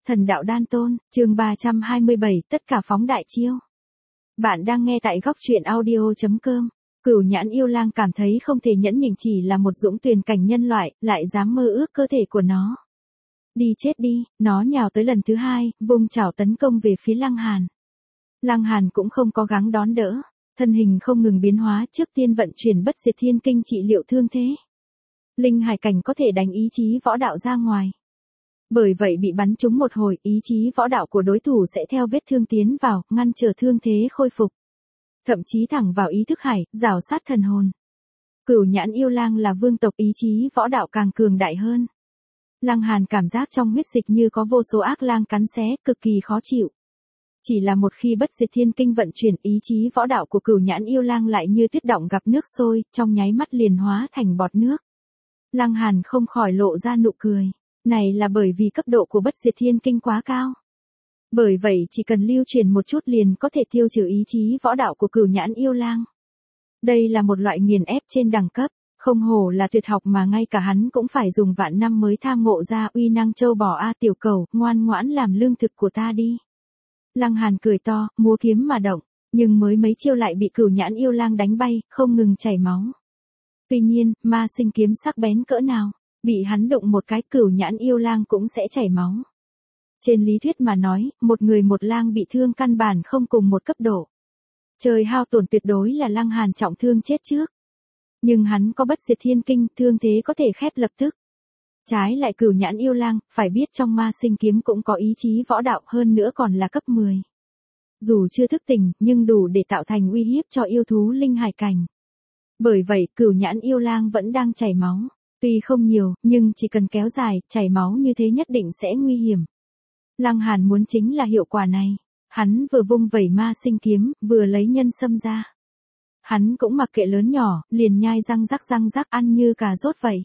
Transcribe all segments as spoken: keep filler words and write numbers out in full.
Thần đạo đan tôn, chương ba trăm hai mươi bảy, tất cả phóng đại chiêu. Bạn đang nghe tại góc truyện audio chấm com. Cửu nhãn yêu lang cảm thấy không thể nhẫn nhịn chỉ là một dũng tuyền cảnh nhân loại, lại dám mơ ước cơ thể của nó. Đi chết đi, nó nhào tới lần thứ hai, vung chảo tấn công về phía Lăng Hàn. Lăng Hàn cũng không có gắng đón đỡ, thân hình không ngừng biến hóa, trước tiên vận chuyển bất diệt thiên kinh trị liệu thương thế. Linh hải cảnh có thể đánh ý chí võ đạo ra ngoài. Bởi vậy bị bắn trúng một hồi, ý chí võ đạo của đối thủ sẽ theo vết thương tiến vào, ngăn trở thương thế khôi phục. Thậm chí thẳng vào ý thức hải, rào sát thần hồn. Cửu nhãn yêu lang là vương tộc, ý chí võ đạo càng cường đại hơn. Lăng Hàn cảm giác trong huyết dịch như có vô số ác lang cắn xé, cực kỳ khó chịu. Chỉ là một khi bất diệt thiên kinh vận chuyển, ý chí võ đạo của cửu nhãn yêu lang lại như tuyết động gặp nước sôi, trong nháy mắt liền hóa thành bọt nước. Lăng Hàn không khỏi lộ ra nụ cười. Này là bởi vì cấp độ của bất diệt thiên kinh quá cao. Bởi vậy chỉ cần lưu truyền một chút liền có thể tiêu trừ ý chí võ đạo của cửu nhãn yêu lang. Đây là một loại nghiền ép trên đẳng cấp, không hổ là tuyệt học mà ngay cả hắn cũng phải dùng vạn năm mới tham ngộ ra. Uy năng châu bò a tiểu cầu, ngoan ngoãn làm lương thực của ta đi. Lăng Hàn cười to, múa kiếm mà động, nhưng mới mấy chiêu lại bị cửu nhãn yêu lang đánh bay, không ngừng chảy máu. Tuy nhiên, ma sinh kiếm sắc bén cỡ nào, bị hắn đụng một cái, cửu nhãn yêu lang cũng sẽ chảy máu. Trên lý thuyết mà nói, một người một lang bị thương căn bản không cùng một cấp độ. Trời hao tổn tuyệt đối là Lăng Hàn trọng thương chết trước. Nhưng hắn có bất diệt thiên kinh, thương thế có thể khép lập tức. Trái lại cửu nhãn yêu lang, phải biết trong ma sinh kiếm cũng có ý chí võ đạo, hơn nữa còn là cấp mười. Dù chưa thức tỉnh, nhưng đủ để tạo thành uy hiếp cho yêu thú linh hải cảnh. Bởi vậy, cửu nhãn yêu lang vẫn đang chảy máu. Tuy không nhiều, nhưng chỉ cần kéo dài, chảy máu như thế nhất định sẽ nguy hiểm. Lăng Hàn muốn chính là hiệu quả này. Hắn vừa vung vẩy ma sinh kiếm, vừa lấy nhân sâm ra. Hắn cũng mặc kệ lớn nhỏ, liền nhai răng rắc răng rắc ăn như cà rốt vậy.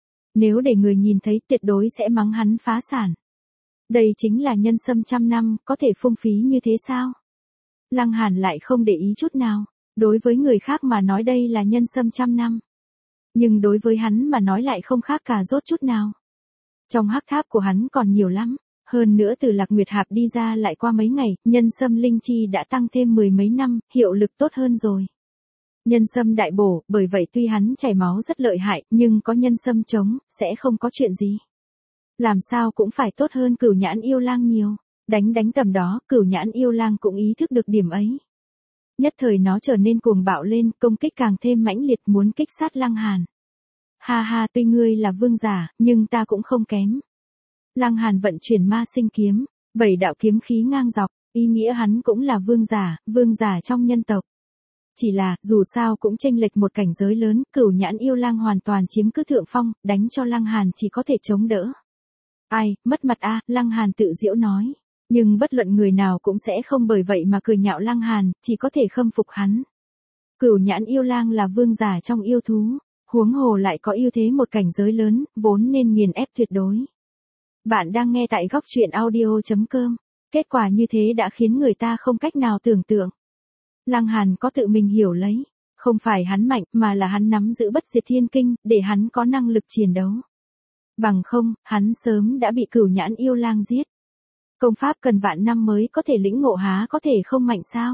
Nếu để người nhìn thấy tuyệt đối sẽ mắng hắn phá sản. Đây chính là nhân sâm trăm năm, có thể phung phí như thế sao? Lăng Hàn lại không để ý chút nào. Đối với người khác mà nói đây là nhân sâm trăm năm. Nhưng đối với hắn mà nói lại không khác cà rốt chút nào. Trong hắc tháp của hắn còn nhiều lắm. Hơn nữa từ Lạc Nguyệt Hạp đi ra lại qua mấy ngày, nhân sâm linh chi đã tăng thêm mười mấy năm, hiệu lực tốt hơn rồi. Nhân sâm đại bổ, bởi vậy tuy hắn chảy máu rất lợi hại, nhưng có nhân sâm chống, sẽ không có chuyện gì. Làm sao cũng phải tốt hơn cửu nhãn yêu lang nhiều. Đánh đánh tầm đó, cửu nhãn yêu lang cũng ý thức được điểm ấy. Nhất thời nó trở nên cuồng bạo lên, công kích càng thêm mãnh liệt, muốn kích sát Lăng Hàn. Ha ha, tuy ngươi là vương giả, nhưng ta cũng không kém. Lăng Hàn vận chuyển ma sinh kiếm, bảy đạo kiếm khí ngang dọc, ý nghĩa hắn cũng là vương giả, vương giả trong nhân tộc. Chỉ là, dù sao cũng chênh lệch một cảnh giới lớn, cửu nhãn yêu lang hoàn toàn chiếm cứ thượng phong, đánh cho Lăng Hàn chỉ có thể chống đỡ. Ai, mất mặt a, Lăng Hàn tự giễu nói. Nhưng bất luận người nào cũng sẽ không bởi vậy mà cười nhạo Lăng Hàn, chỉ có thể khâm phục hắn. Cửu nhãn yêu lang là vương giả trong yêu thú, huống hồ lại có ưu thế một cảnh giới lớn, vốn nên nghiền ép tuyệt đối. Bạn đang nghe tại góc truyện audio chấm com. Kết quả như thế đã khiến người ta không cách nào tưởng tượng. Lăng Hàn có tự mình hiểu lấy, không phải hắn mạnh mà là hắn nắm giữ bất diệt thiên kinh, để hắn có năng lực chiến đấu. Bằng không, hắn sớm đã bị cửu nhãn yêu lang giết. Công pháp cần vạn năm mới có thể lĩnh ngộ, há có thể không mạnh sao?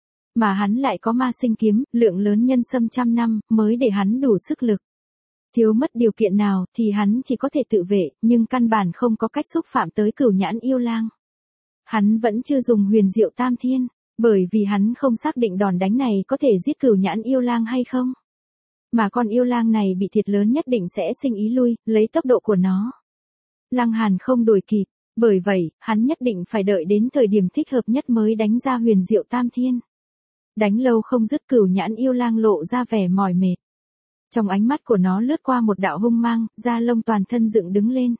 Mà hắn lại có ma sinh kiếm, lượng lớn nhân sâm trăm năm, mới để hắn đủ sức lực. Thiếu mất điều kiện nào thì hắn chỉ có thể tự vệ, nhưng căn bản không có cách xúc phạm tới cửu nhãn yêu lang. Hắn vẫn chưa dùng huyền diệu tam thiên, bởi vì hắn không xác định đòn đánh này có thể giết cửu nhãn yêu lang hay không. Mà con yêu lang này bị thiệt lớn nhất định sẽ sinh ý lui, lấy tốc độ của nó. Lăng Hàn không đuổi kịp. Bởi vậy, hắn nhất định phải đợi đến thời điểm thích hợp nhất mới đánh ra huyền diệu tam thiên. Đánh lâu không dứt, cửu nhãn yêu lang lộ ra vẻ mỏi mệt. Trong ánh mắt của nó lướt qua một đạo hung mang, da lông toàn thân dựng đứng lên.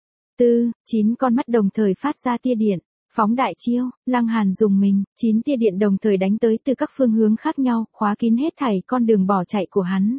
Tư, chín con mắt đồng thời phát ra tia điện, phóng đại chiêu, Lăng Hàn dùng mình, chín tia điện đồng thời đánh tới từ các phương hướng khác nhau, khóa kín hết thảy con đường bỏ chạy của hắn.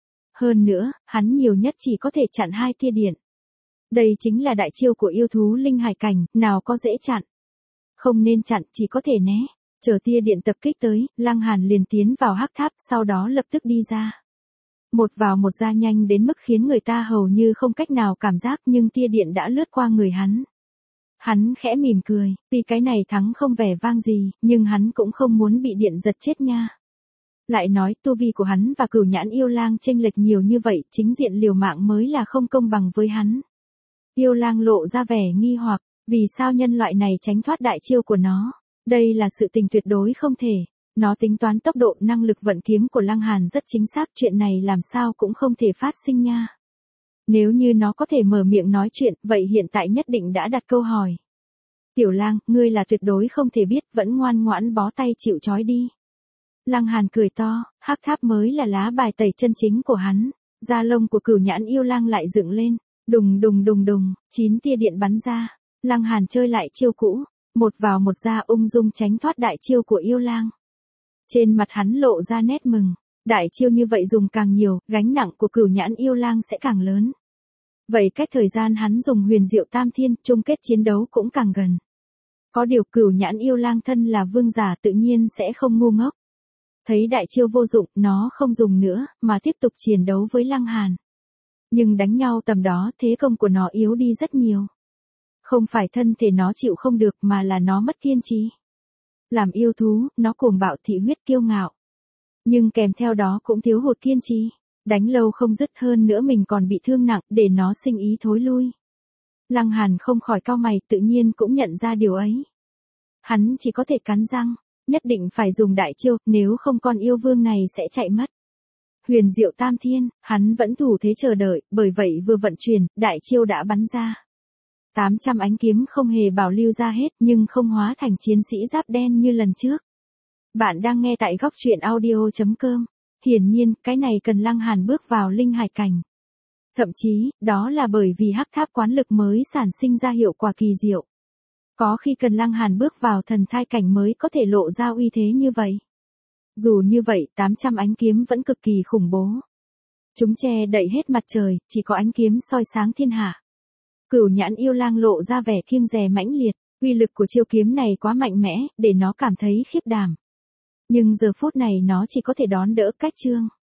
Hơn nữa, hắn nhiều nhất chỉ có thể chặn hai tia điện. Đây chính là đại chiêu của yêu thú linh hải cảnh, nào có dễ chặn. Không nên chặn, chỉ có thể né. Chờ tia điện tập kích tới, Lăng Hàn liền tiến vào hắc tháp, sau đó lập tức đi ra. Một vào một ra nhanh đến mức khiến người ta hầu như không cách nào cảm giác, nhưng tia điện đã lướt qua người hắn. Hắn khẽ mỉm cười, tuy cái này thắng không vẻ vang gì, nhưng hắn cũng không muốn bị điện giật chết nha. Lại nói tu vi của hắn và Cửu Nhãn Yêu Lang chênh lệch nhiều như vậy, chính diện liều mạng mới là không công bằng với hắn. Yêu Lang lộ ra vẻ nghi hoặc, vì sao nhân loại này tránh thoát đại chiêu của nó? Đây là sự tình tuyệt đối không thể. Nó tính toán tốc độ năng lực vận kiếm của Lăng Hàn rất chính xác, chuyện này làm sao cũng không thể phát sinh nha. Nếu như nó có thể mở miệng nói chuyện, vậy hiện tại nhất định đã đặt câu hỏi. Tiểu Lang, ngươi là tuyệt đối không thể biết, vẫn ngoan ngoãn bó tay chịu trói đi. Lăng Hàn cười to, hắc tháp mới là lá bài tẩy chân chính của hắn. Da lông của Cửu Nhãn Yêu Lang lại dựng lên, đùng đùng đùng đùng, chín tia điện bắn ra. Lăng Hàn chơi lại chiêu cũ, một vào một ra ung dung tránh thoát đại chiêu của Yêu Lang. Trên mặt hắn lộ ra nét mừng, đại chiêu như vậy dùng càng nhiều, gánh nặng của Cửu Nhãn Yêu Lang sẽ càng lớn. Vậy cách thời gian hắn dùng Huyền Diệu Tam Thiên, chung kết chiến đấu cũng càng gần. Có điều Cửu Nhãn Yêu Lang thân là vương giả tự nhiên sẽ không ngu ngốc. Thấy đại chiêu vô dụng, nó không dùng nữa, mà tiếp tục chiến đấu với Lăng Hàn. Nhưng đánh nhau tầm đó, thế công của nó yếu đi rất nhiều. Không phải thân thể nó chịu không được mà là nó mất kiên trì. Làm yêu thú, nó cuồng bạo thị huyết kiêu ngạo. Nhưng kèm theo đó cũng thiếu hụt kiên trì. Đánh lâu không dứt, hơn nữa mình còn bị thương nặng, để nó sinh ý thối lui. Lăng Hàn không khỏi cau mày, tự nhiên cũng nhận ra điều ấy. Hắn chỉ có thể cắn răng, nhất định phải dùng đại chiêu, nếu không con yêu vương này sẽ chạy mất. Huyền Diệu Tam Thiên, hắn vẫn thủ thế chờ đợi, bởi vậy vừa vận chuyển, đại chiêu đã bắn ra. tám trăm ánh kiếm không hề bảo lưu ra hết, nhưng không hóa thành chiến sĩ giáp đen như lần trước. Bạn đang nghe tại góc truyện audio chấm com. Hiển nhiên, cái này cần Lăng Hàn bước vào linh hải cảnh. Thậm chí, đó là bởi vì hắc tháp quán lực mới sản sinh ra hiệu quả kỳ diệu. Có khi cần Lăng Hàn bước vào thần thai cảnh mới có thể lộ ra uy thế như vậy. Dù như vậy, tám trăm ánh kiếm vẫn cực kỳ khủng bố. Chúng che đậy hết mặt trời, chỉ có ánh kiếm soi sáng thiên hạ. Cửu Nhãn Yêu Lang lộ ra vẻ kiêng dè mãnh liệt, uy lực của chiêu kiếm này quá mạnh mẽ, để nó cảm thấy khiếp đảm. Nhưng giờ phút này nó chỉ có thể đón đỡ cách trương.